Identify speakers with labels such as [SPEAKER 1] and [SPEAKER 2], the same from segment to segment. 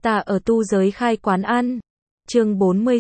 [SPEAKER 1] Ta ở tu giới khai quán ăn. Chương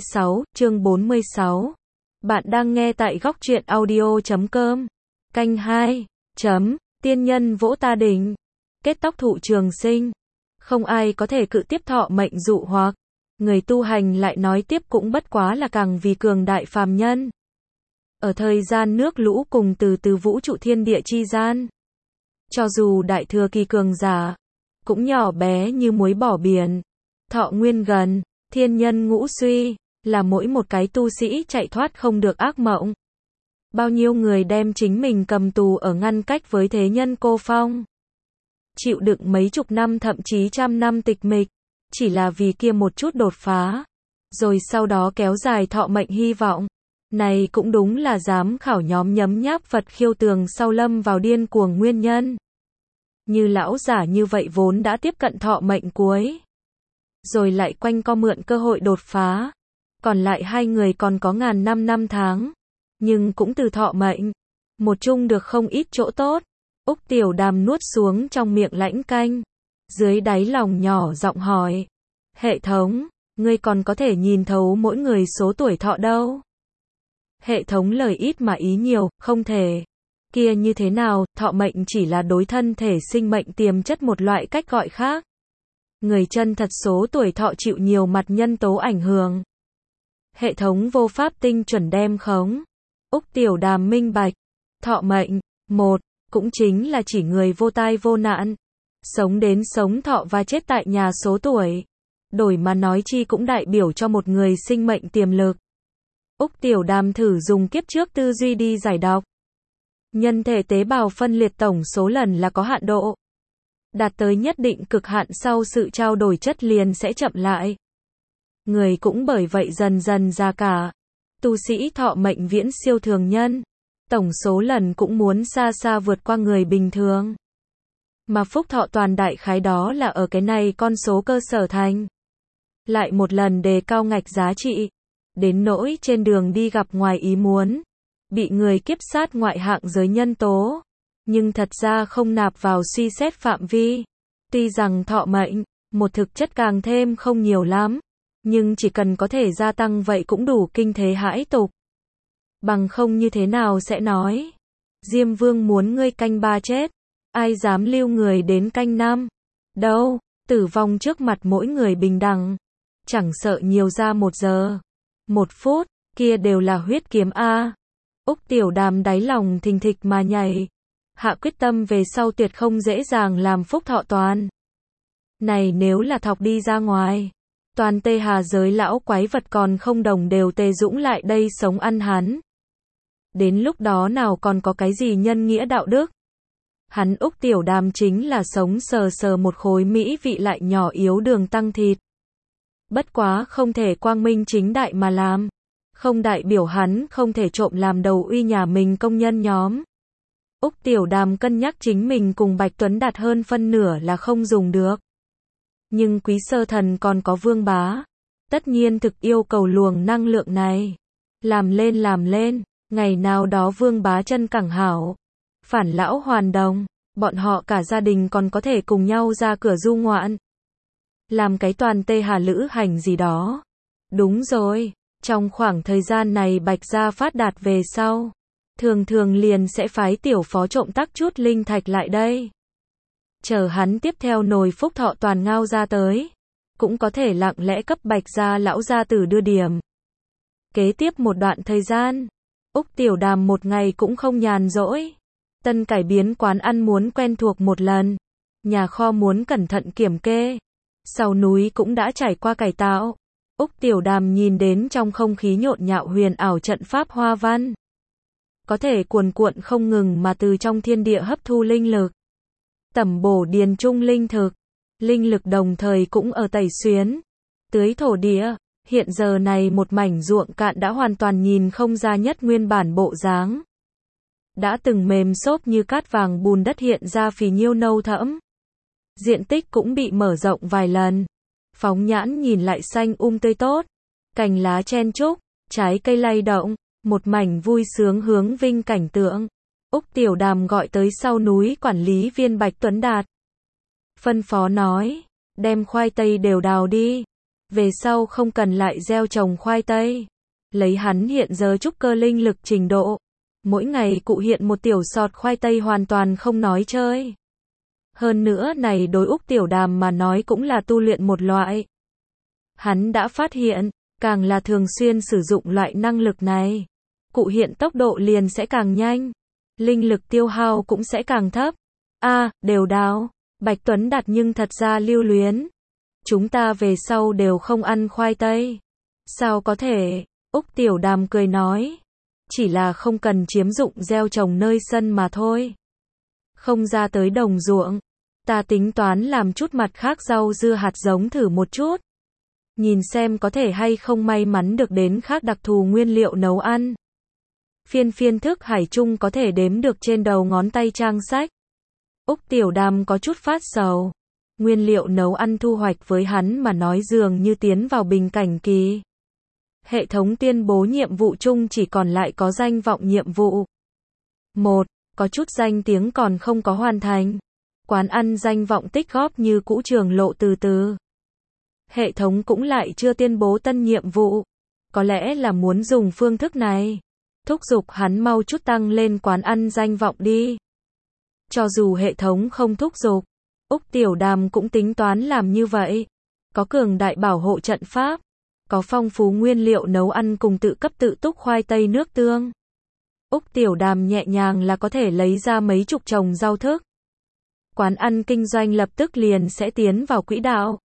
[SPEAKER 1] 46. Bạn đang nghe tại góc truyện audio.com. Canh 2. Tiên nhân vỗ ta đỉnh. Kết tóc thụ trường sinh. Không ai có thể cự tiếp thọ mệnh dụ hoặc. Người tu hành lại nói tiếp cũng bất quá là càng vì cường đại phàm nhân. Ở thời gian nước lũ cùng từ vũ trụ thiên địa chi gian. Cho dù đại thừa kỳ cường giả, cũng nhỏ bé như muối bỏ biển. Thọ nguyên gần, thiên nhân ngũ suy, là mỗi một cái tu sĩ chạy thoát không được ác mộng. Bao nhiêu người đem chính mình cầm tù ở ngăn cách với thế nhân cô phong. Chịu đựng mấy chục năm thậm chí trăm năm tịch mịch, chỉ là vì kia một chút đột phá. Rồi sau đó kéo dài thọ mệnh hy vọng. Này cũng đúng là giám khảo nhóm nhấm nháp Phật khiêu tường sau lâm vào điên cuồng nguyên nhân. Như lão giả như vậy vốn đã tiếp cận thọ mệnh cuối. Rồi lại quanh co mượn cơ hội đột phá. Còn lại hai người còn có ngàn năm tháng. Nhưng cũng từ thọ mệnh. Một chung được không ít chỗ tốt. Úc Tiểu Đàm nuốt xuống trong miệng lãnh canh. Dưới đáy lòng nhỏ giọng hỏi. Hệ thống, ngươi còn có thể nhìn thấu mỗi người số tuổi thọ đâu? Hệ thống lời ít mà ý nhiều, không thể. Kia như thế nào, thọ mệnh chỉ là đối thân thể sinh mệnh tiềm chất một loại cách gọi khác. Người chân thật số tuổi thọ chịu nhiều mặt nhân tố ảnh hưởng. Hệ thống vô pháp tinh chuẩn đem khống. Úc Tiểu Đàm minh bạch. Thọ mệnh, một, cũng chính là chỉ người vô tai vô nạn. Sống đến sống thọ và chết tại nhà số tuổi. Đổi mà nói chi cũng đại biểu cho một người sinh mệnh tiềm lực. Úc Tiểu Đàm thử dùng kiếp trước tư duy đi giải đọc. Nhân thể tế bào phân liệt tổng số lần là có hạn độ. Đạt tới nhất định cực hạn sau sự trao đổi chất liền sẽ chậm lại. Người cũng bởi vậy dần dần già cả. Tu sĩ thọ mệnh viễn siêu thường nhân. Tổng số lần cũng muốn xa xa vượt qua người bình thường. Mà phúc thọ toàn đại khái đó là ở cái này con số cơ sở thành. Lại một lần đề cao ngạch giá trị. Đến nỗi trên đường đi gặp ngoài ý muốn. Bị người kiếp sát ngoại hạng giới nhân tố. Nhưng thật ra không nạp vào suy xét phạm vi. Tuy rằng thọ mệnh, một thực chất càng thêm không nhiều lắm. Nhưng chỉ cần có thể gia tăng vậy cũng đủ kinh thế hãi tục. Bằng không như thế nào sẽ nói. Diêm Vương muốn ngươi canh 3 chết. Ai dám lưu người đến canh 5. Đâu, tử vong trước mặt mỗi người bình đẳng. Chẳng sợ nhiều ra 1 giờ. 1 phút, kia đều là huyết kiếm A. Úc Tiểu Đàm đáy lòng thình thịch mà nhảy. Hạ quyết tâm về sau tuyệt không dễ dàng làm phúc thọ toàn. Này nếu là thọc đi ra ngoài. Toàn Tê Hà giới lão quái vật còn không đồng đều tề dũng lại đây sống ăn hắn. Đến lúc đó nào còn có cái gì nhân nghĩa đạo đức. Hắn Úc Tiểu Đàm chính là sống sờ sờ một khối mỹ vị lại nhỏ yếu đường tăng thịt. Bất quá không thể quang minh chính đại mà làm. Không đại biểu hắn không thể trộm làm đầu uy nhà mình công nhân nhóm. Úc Tiểu Đàm cân nhắc chính mình cùng Bạch Tuấn Đạt hơn phân nửa là không dùng được. Nhưng Quý Sơ Thần còn có Vương Bá. Tất nhiên thực yêu cầu luồng năng lượng này. Làm lên, ngày nào đó Vương Bá chân cẳng hảo. Phản lão hoàn đồng, bọn họ cả gia đình còn có thể cùng nhau ra cửa du ngoạn. Làm cái toàn Tê Hà lữ hành gì đó. Đúng rồi, trong khoảng thời gian này Bạch gia phát đạt về sau. Thường liền sẽ phái tiểu phó trộm tắc chút linh thạch lại đây. Chờ hắn tiếp theo nồi phúc thọ toàn ngao ra tới. Cũng có thể lặng lẽ cấp Bạch gia lão gia tử đưa điểm. Kế tiếp một đoạn thời gian. Úc Tiểu Đàm một ngày cũng không nhàn rỗi. Tân cải biến quán ăn muốn quen thuộc một lần. Nhà kho muốn cẩn thận kiểm kê. Sau núi cũng đã trải qua cải tạo. Úc Tiểu Đàm nhìn đến trong không khí nhộn nhạo huyền ảo trận pháp hoa văn. Có thể cuồn cuộn không ngừng mà từ trong thiên địa hấp thu linh lực. Tẩm bổ điền trung linh thực. Linh lực đồng thời cũng ở tẩy xuyến. Tưới thổ địa. Hiện giờ này một mảnh ruộng cạn đã hoàn toàn nhìn không ra nhất nguyên bản bộ dáng. Đã từng mềm xốp như cát vàng bùn đất hiện ra phì nhiêu nâu thẫm. Diện tích cũng bị mở rộng vài lần. Phóng nhãn nhìn lại xanh tươi tốt. Cành lá chen chúc, trái cây lay động, một mảnh vui sướng hướng vinh cảnh tượng. Úc Tiểu Đàm gọi tới sau núi quản lý viên Bạch Tuấn Đạt. Phân phó nói, đem khoai tây đều đào đi. Về sau không cần lại gieo trồng khoai tây. Lấy hắn hiện giờ trúc cơ linh lực trình độ. Mỗi ngày cụ hiện một tiểu sọt khoai tây hoàn toàn không nói chơi. Hơn nữa này đối Úc Tiểu Đàm mà nói cũng là tu luyện một loại. Hắn đã phát hiện, càng là thường xuyên sử dụng loại năng lực này, cụ hiện tốc độ liền sẽ càng nhanh, linh lực tiêu hao cũng sẽ càng thấp. Đều đào, Bạch Tuấn Đạt nhưng thật ra lưu luyến. Chúng ta về sau đều không ăn khoai tây. Sao có thể? Úc Tiểu Đàm cười nói. Chỉ là không cần chiếm dụng gieo trồng nơi sân mà thôi. Không ra tới đồng ruộng. Ta tính toán làm chút mặt khác rau dưa hạt giống thử một chút. Nhìn xem có thể hay không may mắn được đến khác đặc thù nguyên liệu nấu ăn. Phiên thức hải chung có thể đếm được trên đầu ngón tay trang sách. Úc Tiểu Đàm có chút phát sầu. Nguyên liệu nấu ăn thu hoạch với hắn mà nói dường như tiến vào bình cảnh kỳ. Hệ thống tuyên bố nhiệm vụ chung chỉ còn lại có danh vọng nhiệm vụ. 1. Có chút danh tiếng còn không có hoàn thành. Quán ăn danh vọng tích góp như cũ trường lộ từ từ. Hệ thống cũng lại chưa tuyên bố tân nhiệm vụ. Có lẽ là muốn dùng phương thức này. Thúc giục hắn mau chút tăng lên quán ăn danh vọng đi. Cho dù hệ thống không thúc giục, Úc Tiểu Đàm cũng tính toán làm như vậy. Có cường đại bảo hộ trận pháp. Có phong phú nguyên liệu nấu ăn cùng tự cấp tự túc khoai tây nước tương. Úc Tiểu Đàm nhẹ nhàng là có thể lấy ra mấy chục chồng rau thức. Quán ăn kinh doanh lập tức liền sẽ tiến vào quỹ đạo.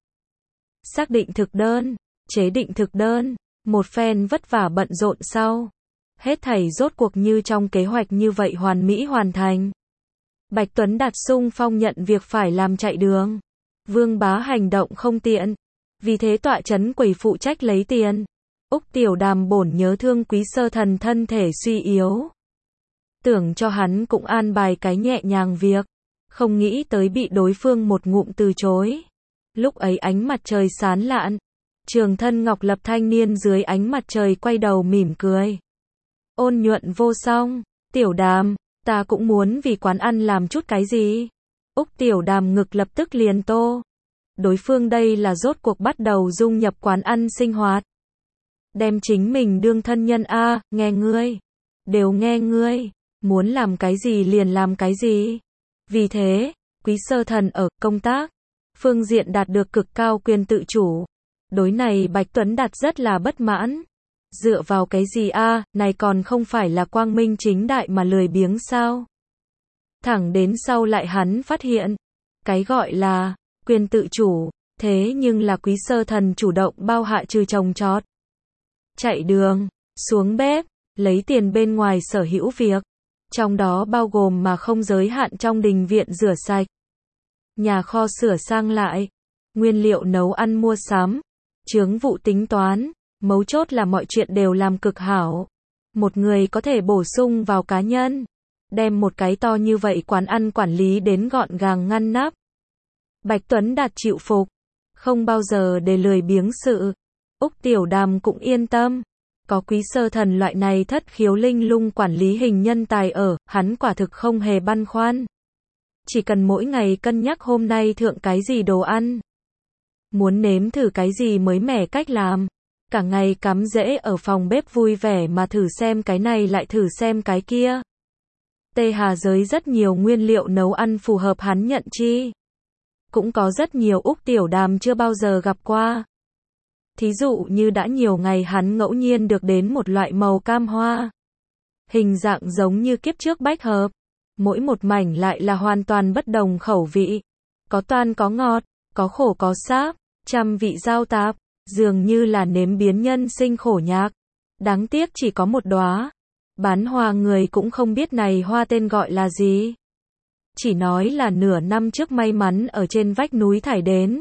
[SPEAKER 1] Xác định thực đơn, chế định thực đơn, một phen vất vả bận rộn sau. Hết thảy rốt cuộc như trong kế hoạch như vậy hoàn mỹ hoàn thành. Bạch Tuấn Đạt xung phong nhận việc phải làm chạy đường. Vương Bá hành động không tiện. Vì thế tọa trấn quầy phụ trách lấy tiền. Úc Tiểu Đàm bổn nhớ thương Quý Sơ Thần thân thể suy yếu. Tưởng cho hắn cũng an bài cái nhẹ nhàng việc. Không nghĩ tới bị đối phương một ngụm từ chối. Lúc ấy ánh mặt trời sáng lạn. Trường thân ngọc lập thanh niên dưới ánh mặt trời quay đầu mỉm cười. Ôn nhuận vô song. Tiểu Đàm, ta cũng muốn vì quán ăn làm chút cái gì. Úc Tiểu Đàm ngực lập tức liền tô. Đối phương đây là rốt cuộc bắt đầu dung nhập quán ăn sinh hoạt. Đem chính mình đương thân nhân nghe ngươi. Đều nghe ngươi. Muốn làm cái gì liền làm cái gì. Vì thế, Quý Sơ Thần ở công tác phương diện đạt được cực cao quyền tự chủ. Đối này Bạch Tuấn Đạt rất là bất mãn. Dựa vào cái gì này còn không phải là quang minh chính đại mà lười biếng sao? Thẳng đến sau lại hắn phát hiện, cái gọi là quyền tự chủ, thế nhưng là Quý Sơ Thần chủ động bao hạ trừ trồng trọt. Chạy đường, xuống bếp, lấy tiền bên ngoài sở hữu việc. Trong đó bao gồm mà không giới hạn trong đình viện rửa sạch. Nhà kho sửa sang lại. Nguyên liệu nấu ăn mua sắm. Chướng vụ tính toán. Mấu chốt là mọi chuyện đều làm cực hảo. Một người có thể bổ sung vào cá nhân. Đem một cái to như vậy quán ăn quản lý đến gọn gàng ngăn nắp. Bạch Tuấn Đạt chịu phục. Không bao giờ để lười biếng sự. Úc Tiểu Đàm cũng yên tâm. Có Quý Sơ Thần loại này thất khiếu linh lung quản lý hình nhân tài ở, hắn quả thực không hề băn khoăn. Chỉ cần mỗi ngày cân nhắc hôm nay thượng cái gì đồ ăn. Muốn nếm thử cái gì mới mẻ cách làm. Cả ngày cắm rễ ở phòng bếp vui vẻ mà thử xem cái này lại thử xem cái kia. Tê Hà giới rất nhiều nguyên liệu nấu ăn phù hợp hắn nhận chi. Cũng có rất nhiều Úc Tiểu Đàm chưa bao giờ gặp qua. Thí dụ như đã nhiều ngày hắn ngẫu nhiên được đến một loại màu cam hoa. Hình dạng giống như kiếp trước bách hợp. Mỗi một mảnh lại là hoàn toàn bất đồng khẩu vị. Có toan có ngọt, có khổ có sáp, trăm vị giao tạp, dường như là nếm biến nhân sinh khổ nhạc. Đáng tiếc chỉ có một đóa. Bán hoa người cũng không biết này hoa tên gọi là gì. Chỉ nói là nửa năm trước may mắn ở trên vách núi thải đến.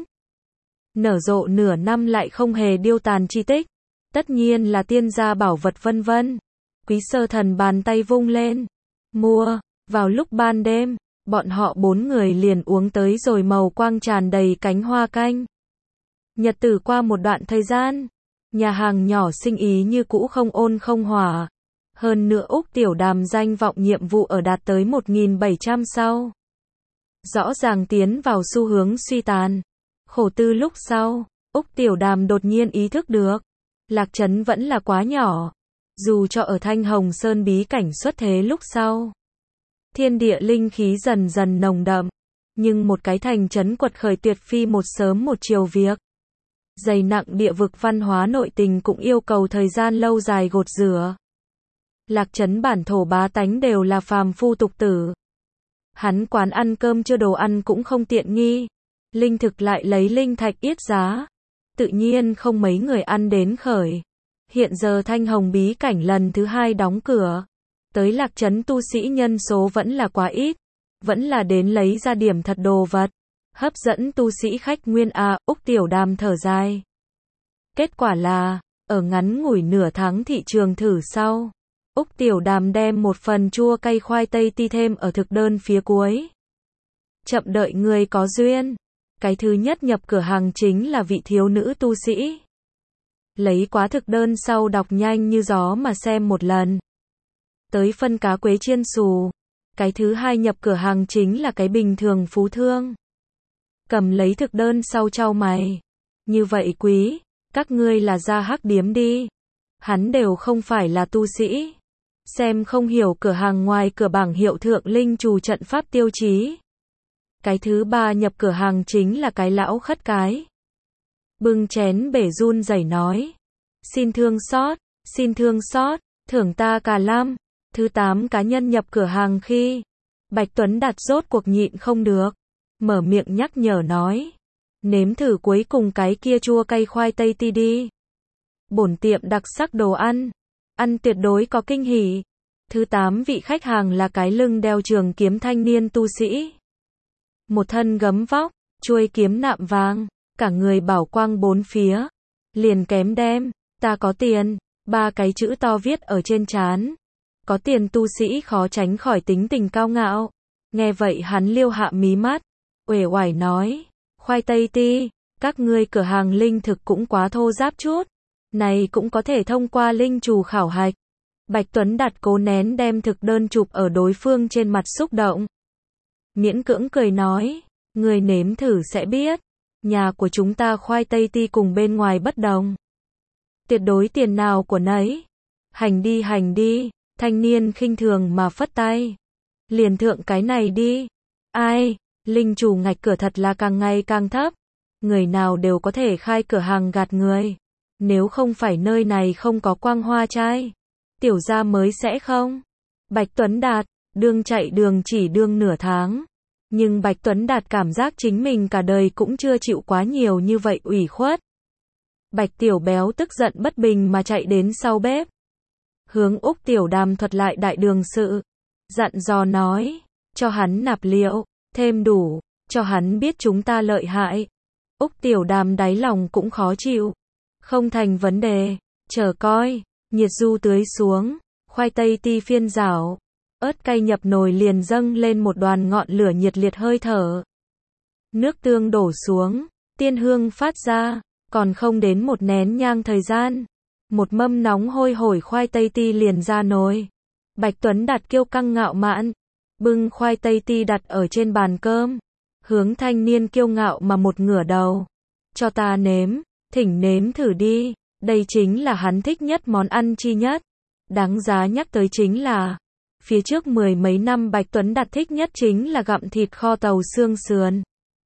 [SPEAKER 1] Nở rộ nửa năm lại không hề điêu tàn chi tích. Tất nhiên là tiên gia bảo vật vân vân. Quý Sơ Thần bàn tay vung lên. Mua, vào lúc ban đêm, bọn họ 4 người liền uống tới rồi màu quang tràn đầy cánh hoa canh. Nhật tử qua một đoạn thời gian, nhà hàng nhỏ sinh ý như cũ không ôn không hỏa. Hơn nữa Úc Tiểu Đàm danh vọng nhiệm vụ ở đạt tới 1.700 sau. Rõ ràng tiến vào xu hướng suy tàn. Khổ tư lúc sau, Úc Tiểu Đàm đột nhiên ý thức được, Lạc Trấn vẫn là quá nhỏ. Dù cho ở Thanh Hồng Sơn bí cảnh xuất thế lúc sau, thiên địa linh khí dần dần nồng đậm, nhưng một cái thành trấn quật khởi tuyệt phi một sớm một chiều việc. Dày nặng địa vực văn hóa nội tình cũng yêu cầu thời gian lâu dài gột rửa. Lạc Trấn bản thổ bá tánh đều là phàm phu tục tử. Hắn quán ăn cơm chưa đồ ăn cũng không tiện nghi. Linh thực lại lấy linh thạch yết giá. Tự nhiên không mấy người ăn đến khởi. Hiện giờ Thanh Hồng bí cảnh lần thứ 2 đóng cửa. Tới Lạc Trấn tu sĩ nhân số vẫn là quá ít. Vẫn là đến lấy ra điểm thật đồ vật. Hấp dẫn tu sĩ khách nguyên a. Úc Tiểu Đàm thở dài. Kết quả là, ở ngắn ngủi nửa tháng thị trường thử sau, Úc Tiểu Đàm đem một phần chua cay khoai tây ti thêm ở thực đơn phía cuối. Chậm đợi người có duyên. Cái thứ nhất nhập cửa hàng chính là vị thiếu nữ tu sĩ. Lấy quá thực đơn sau đọc nhanh như gió mà xem một lần. Tới phân cá quế chiên xù. Cái thứ hai nhập cửa hàng chính là cái bình thường phú thương. Cầm lấy thực đơn sau chau mày. Như vậy quý, các ngươi là ra hắc điếm đi. Hắn đều không phải là tu sĩ. Xem không hiểu cửa hàng ngoài cửa bảng hiệu thượng linh trù trận pháp tiêu chí. Cái thứ ba nhập cửa hàng chính là cái lão khất cái. Bưng chén bể run rẩy nói. Xin thương xót, thưởng ta cả lam. Thứ 8 cá nhân nhập cửa hàng khi Bạch Tuấn Đạt rốt cuộc nhịn không được. Mở miệng nhắc nhở nói. Nếm thử cuối cùng cái kia chua cay khoai tây ti đi. Bổn tiệm đặc sắc đồ ăn. Ăn tuyệt đối có kinh hỉ. Thứ 8 vị khách hàng là cái lưng đeo trường kiếm thanh niên tu sĩ. Một thân gấm vóc, chuôi kiếm nạm vàng, cả người bảo quang bốn phía. Liền kém đem, ta có tiền, 3 cái chữ to viết ở trên trán. Có tiền tu sĩ khó tránh khỏi tính tình cao ngạo. Nghe vậy hắn liêu hạ mí mắt, uể oải nói, khoai tây ti, các ngươi cửa hàng linh thực cũng quá thô ráp chút. Này cũng có thể thông qua linh trù khảo hạch. Bạch Tuấn Đạt cố nén đem thực đơn chụp ở đối phương trên mặt xúc động. Miễn cưỡng cười nói, người nếm thử sẽ biết. Nhà của chúng ta khoai tây ti cùng bên ngoài bất đồng. Tuyệt đối tiền nào của nấy. Hành đi, thanh niên khinh thường mà phất tay. Liền thượng cái này đi. Ai, linh chủ ngạch cửa thật là càng ngày càng thấp. Người nào đều có thể khai cửa hàng gạt người. Nếu không phải nơi này không có quang hoa trai, tiểu gia mới sẽ không. Bạch Tuấn Đạt, đương chạy đường chỉ đương nửa tháng. Nhưng Bạch Tuấn Đạt cảm giác chính mình cả đời cũng chưa chịu quá nhiều như vậy ủy khuất. Bạch Tiểu Béo tức giận bất bình mà chạy đến sau bếp. Hướng Úc Tiểu Đàm thuật lại đại đường sự. Dặn dò nói, cho hắn nạp liệu, thêm đủ, cho hắn biết chúng ta lợi hại. Úc Tiểu Đàm đáy lòng cũng khó chịu. Không thành vấn đề, chờ coi, nhiệt du tưới xuống, khoai tây ti phiên rảo, ớt cay nhập nồi liền dâng lên một đoàn ngọn lửa nhiệt liệt hơi thở. Nước tương đổ xuống, tiên hương phát ra, còn không đến một nén nhang thời gian. Một mâm nóng hôi hổi khoai tây ti liền ra nồi. Bạch Tuấn Đạt kiêu căng ngạo mạn, bưng khoai tây ti đặt ở trên bàn cơm. Hướng thanh niên kiêu ngạo mà một ngửa đầu. Cho ta nếm, thỉnh nếm thử đi, đây chính là hắn thích nhất món ăn chi nhất. Đáng giá nhắc tới chính là, phía trước 10 mấy năm Bạch Tuấn Đạt thích nhất chính là gặm thịt kho tàu xương sườn.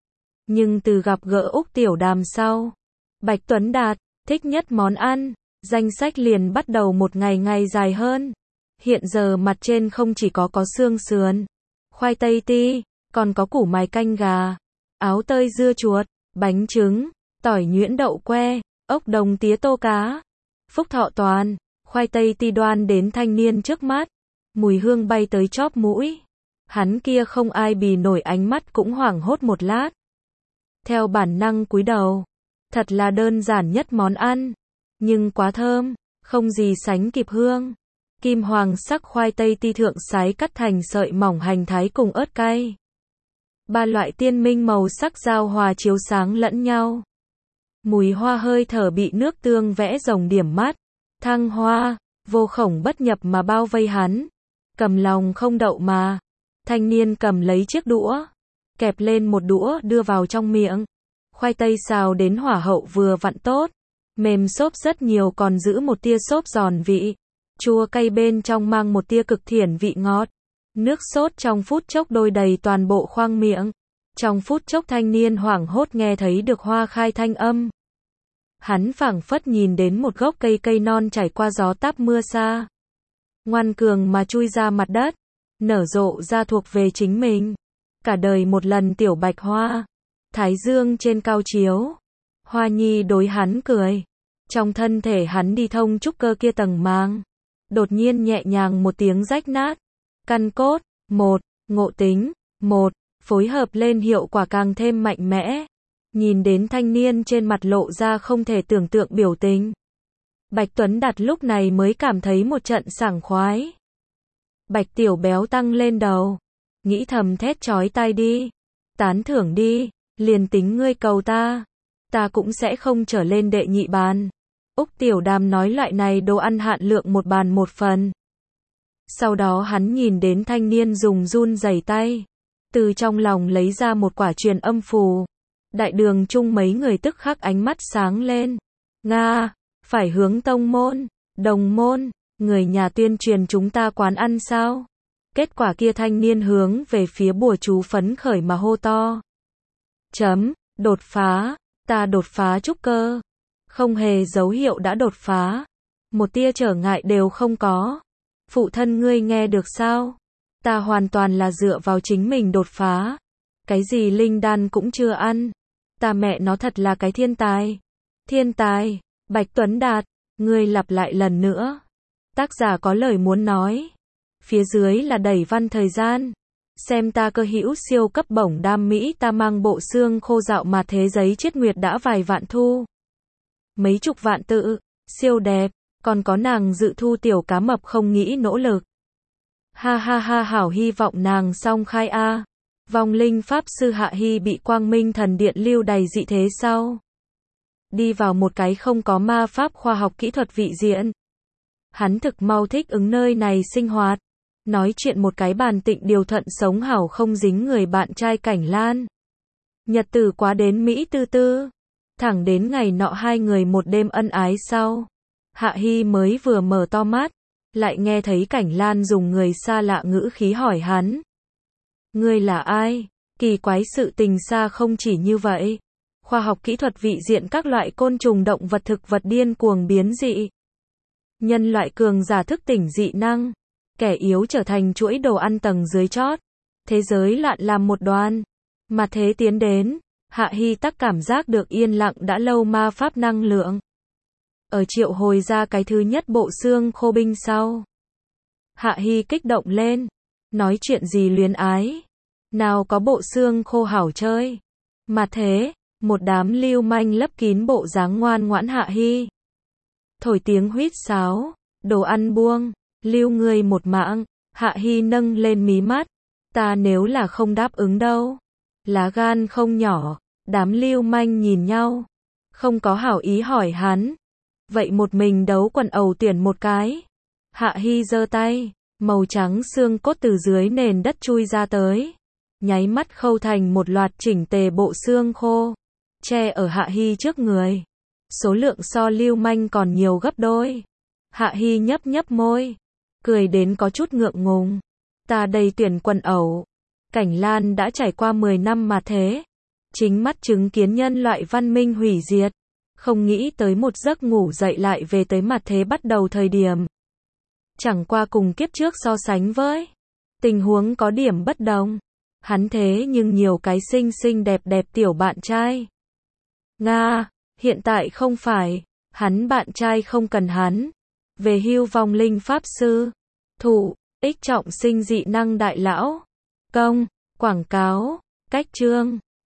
[SPEAKER 1] Nhưng từ gặp gỡ Úc Tiểu Đàm sau, Bạch Tuấn Đạt thích nhất món ăn, danh sách liền bắt đầu một ngày ngày dài hơn. Hiện giờ mặt trên không chỉ có xương sườn, khoai tây ti, còn có củ mài canh gà, áo tơi dưa chuột, bánh trứng, tỏi nhuyễn đậu que, ốc đồng tía tô cá. Phúc Thọ toàn, khoai tây ti đoan đến thanh niên trước mắt, mùi hương bay tới chóp mũi. Hắn kia không ai bì nổi ánh mắt cũng hoảng hốt một lát. Theo bản năng cúi đầu, thật là đơn giản nhất món ăn, nhưng quá thơm, không gì sánh kịp hương. Kim hoàng sắc khoai tây ti thượng sái cắt thành sợi mỏng hành thái cùng ớt cay. 3 loại tiên minh màu sắc giao hòa chiếu sáng lẫn nhau. Mùi hoa hơi thở bị nước tương vẽ rồng điểm mắt. Thăng hoa, vô khổng bất nhập mà bao vây hắn. Cầm lòng không đậu mà. Thanh niên cầm lấy chiếc đũa, kẹp lên một đũa đưa vào trong miệng. Khoai tây xào đến hỏa hậu vừa vặn tốt. Mềm xốp rất nhiều còn giữ một tia xốp giòn vị. Chua cay bên trong mang một tia cực thiển vị ngọt. Nước sốt trong phút chốc đôi đầy toàn bộ khoang miệng. Trong phút chốc thanh niên hoảng hốt nghe thấy được hoa khai thanh âm. Hắn phảng phất nhìn đến một gốc cây non trải qua gió táp mưa xa. Ngoan cường mà chui ra mặt đất. Nở rộ ra thuộc về chính mình. Cả đời một lần tiểu bạch hoa. Thái dương trên cao chiếu. Hoa nhi đối hắn cười. Trong thân thể hắn đi thông trúc cơ kia tầng màng. Đột nhiên nhẹ nhàng một tiếng rách nát. Căn cốt, một, ngộ tính, một, phối hợp lên hiệu quả càng thêm mạnh mẽ. Nhìn đến thanh niên trên mặt lộ ra không thể tưởng tượng biểu tình. Bạch Tuấn Đạt lúc này mới cảm thấy một trận sảng khoái. Bạch Tiểu Béo tăng lên đầu. Nghĩ thầm thét chói tai đi. Tán thưởng đi, liền tính ngươi cầu ta. Ta cũng sẽ không trở lên đệ nhị bàn. Úc Tiểu Đàm nói loại này đồ ăn hạn lượng một bàn một phần. Sau đó hắn nhìn đến thanh niên dùng run rẩy tay. Từ trong lòng lấy ra một quả truyền âm phù. Đại đường chung mấy người tức khắc ánh mắt sáng lên. Nga, phải hướng tông môn, đồng môn, người nhà tuyên truyền chúng ta quán ăn sao? Kết quả kia thanh niên hướng về phía bùa chú phấn khởi mà hô to. Đột phá, ta đột phá trúc cơ. Không hề dấu hiệu đã đột phá. Một tia trở ngại đều không có. Phụ thân ngươi nghe được sao? Ta hoàn toàn là dựa vào chính mình đột phá. Cái gì linh đan cũng chưa ăn. Ta mẹ nó thật là cái thiên tài. Thiên tài, Bạch Tuấn Đạt, ngươi lặp lại lần nữa. Tác giả có lời muốn nói. Phía dưới là đẩy văn thời gian. Xem ta cơ hữu siêu cấp bổng đam mỹ ta mang bộ xương khô dạo mà thế giấy chiết nguyệt đã vài vạn thu. Mấy chục vạn tự, siêu đẹp, còn có nàng dự thu tiểu cá mập không nghĩ nỗ lực. Ha ha ha hảo hy vọng nàng song khai a. Vong linh pháp sư Hạ Hy bị Quang Minh Thần Điện lưu đày dị thế sau. Đi vào một cái không có ma pháp khoa học kỹ thuật vị diện. Hắn thực mau thích ứng nơi này sinh hoạt. Nói chuyện một cái bàn tịnh điều thuận sống hảo không dính người bạn trai Cảnh Lan. Nhật tử quá đến Mỹ tư tư. Thẳng đến ngày nọ hai người một đêm ân ái sau. Hạ Hy mới vừa mở to mắt. Lại nghe thấy Cảnh Lan dùng người xa lạ ngữ khí hỏi hắn. Ngươi là ai? Kỳ quái sự tình xa không chỉ như vậy. Khoa học kỹ thuật vị diện các loại côn trùng động vật thực vật điên cuồng biến dị. Nhân loại cường giả thức tỉnh dị năng. Kẻ yếu trở thành chuỗi đồ ăn tầng dưới chót. Thế giới loạn làm một đoàn. Mà thế tiến đến. Hạ Hy tắc cảm giác được yên lặng đã lâu ma pháp năng lượng. Ở triệu hồi ra cái thứ nhất bộ xương khô binh sau. Hạ Hy kích động lên. Nói chuyện gì luyến ái. Nào có bộ xương khô hảo chơi. Mà thế, một đám lưu manh lấp kín bộ dáng ngoan ngoãn Hạ Hy. Thổi tiếng huýt sáo. Đồ ăn buông. Lưu ngươi một mạng. Hạ Hy nâng lên mí mắt. Ta nếu là không đáp ứng đâu. Lá gan không nhỏ. Đám lưu manh nhìn nhau. Không có hảo ý hỏi hắn. Vậy một mình đấu quần ẩu tuyển một cái. Hạ Hy giơ tay. Màu trắng xương cốt từ dưới nền đất chui ra tới. Nháy mắt khâu thành một loạt chỉnh tề bộ xương khô. Che ở Hạ Hy trước người. Số lượng so lưu manh còn nhiều gấp đôi. Hạ Hy nhấp nhấp môi. Cười đến có chút ngượng ngùng. Ta đây tuyển quần ẩu. Cảnh Lan đã trải qua 10 năm mà thế. Chính mắt chứng kiến nhân loại văn minh hủy diệt. Không nghĩ tới một giấc ngủ dậy lại về tới mặt thế bắt đầu thời điểm. Chẳng qua cùng kiếp trước so sánh với. Tình huống có điểm bất đồng. Hắn thế nhưng nhiều cái xinh xinh đẹp đẹp tiểu bạn trai. Nga, hiện tại không phải. Hắn bạn trai không cần hắn. Về hưu vong linh pháp sư. Thụ, ích trọng sinh dị năng đại lão. Công, quảng cáo, cách chương.